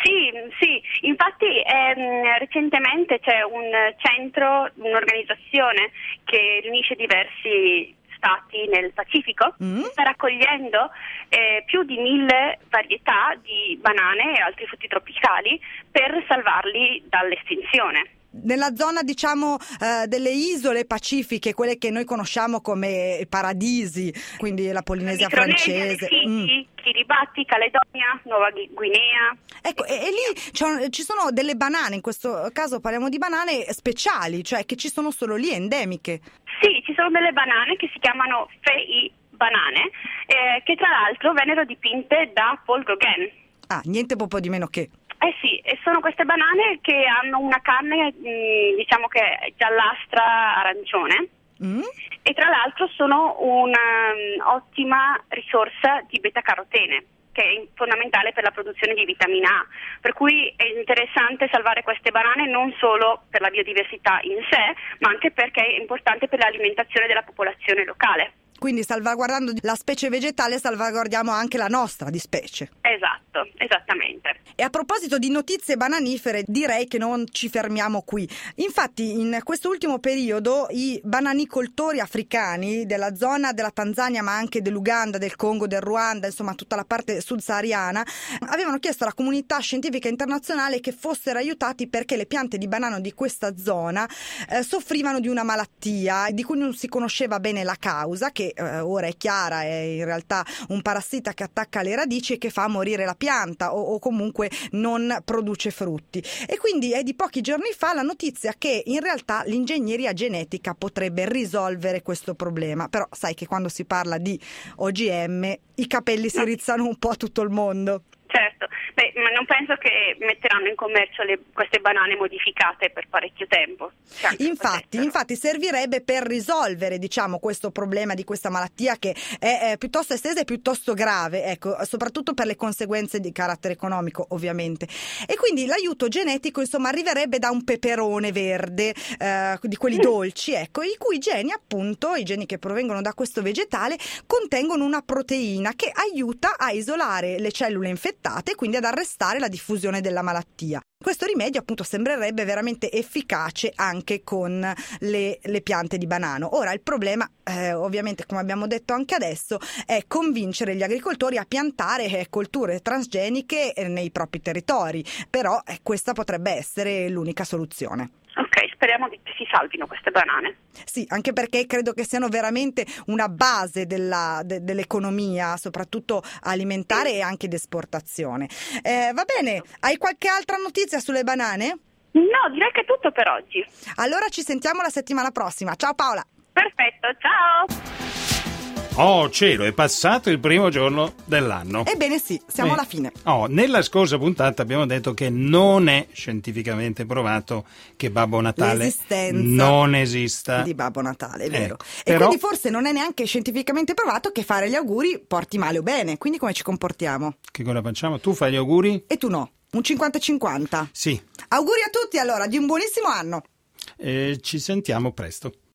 Sì, sì, infatti ehm, recentemente c'è un centro, un'organizzazione che riunisce diversi stati nel Pacifico, mm. sta raccogliendo eh, più di mille varietà di banane e altri frutti tropicali per salvarli dall'estinzione. Nella zona, diciamo, eh, delle isole pacifiche, quelle che noi conosciamo come paradisi, quindi la Polinesia francese. Fiji, mm. Kiribati, Caledonia, Nuova Guinea. Ecco, e, e lì ci sono delle banane, in questo caso parliamo di banane speciali, cioè che ci sono solo lì, endemiche. Sì, ci sono delle banane che si chiamano Fei banane, eh, che tra l'altro vennero dipinte da Paul Gauguin. Ah, niente po' di meno che. Eh sì, e sono queste banane che hanno una carne, mh, diciamo che è giallastra arancione, mm. e tra l'altro sono un'ottima um, risorsa di beta-carotene, che è fondamentale per la produzione di vitamina A, per cui è interessante salvare queste banane non solo per la biodiversità in sé, ma anche perché è importante per l'alimentazione della popolazione locale. Quindi salvaguardando la specie vegetale salvaguardiamo anche la nostra di specie. Esatto, esattamente. E a proposito di notizie bananifere, direi che non ci fermiamo qui. Infatti in questo ultimo periodo i bananicoltori africani della zona della Tanzania, ma anche dell'Uganda, del Congo, del Ruanda, insomma tutta la parte sub-sahariana, avevano chiesto alla comunità scientifica internazionale che fossero aiutati perché le piante di banano di questa zona eh, soffrivano di una malattia di cui non si conosceva bene la causa, che eh, ora è chiara, è in realtà un parassita che attacca le radici e che fa morire la pianta o, o comunque non produce frutti. E quindi è di pochi giorni fa la notizia che in realtà l'ingegneria genetica potrebbe risolvere questo problema. Però sai che quando si parla di O G M i capelli si rizzano un po' a tutto il mondo. Certo, beh, ma non penso che metteranno in commercio le, queste banane modificate per parecchio tempo. Cioè, infatti, infatti servirebbe per risolvere, diciamo, questo problema di questa malattia che è, è piuttosto estesa e piuttosto grave, ecco, soprattutto per le conseguenze di carattere economico, ovviamente. E quindi l'aiuto genetico, insomma, arriverebbe da un peperone verde, eh, di quelli dolci, ecco, i cui geni, appunto, i geni che provengono da questo vegetale, contengono una proteina che aiuta a isolare le cellule infettate e quindi ad arrestare la diffusione della malattia. Questo rimedio appunto sembrerebbe veramente efficace anche con le, le piante di banano. Ora il problema, eh, ovviamente come abbiamo detto anche adesso, è convincere gli agricoltori a piantare eh, colture transgeniche eh, nei propri territori, però eh, questa potrebbe essere l'unica soluzione. Ok, speriamo che si salvino queste banane. Sì, anche perché credo che siano veramente una base della, de, dell'economia, soprattutto alimentare e anche di esportazione. Eh, va bene, hai qualche altra notizia sulle banane? No, direi che è tutto per oggi. Allora ci sentiamo la settimana prossima. Ciao Paola. Perfetto, ciao. Oh cielo, è passato il primo giorno dell'anno. Ebbene sì, siamo eh. alla fine. Oh, nella scorsa puntata abbiamo detto che non è scientificamente provato che Babbo Natale non esista. Di Babbo Natale, è vero. Eh, e però... quindi forse non è neanche scientificamente provato che fare gli auguri porti male o bene. Quindi come ci comportiamo? Che cosa facciamo? Tu fai gli auguri? E tu no. Un cinquanta cinquanta. Sì. Auguri a tutti allora, di un buonissimo anno. Eh, ci sentiamo presto.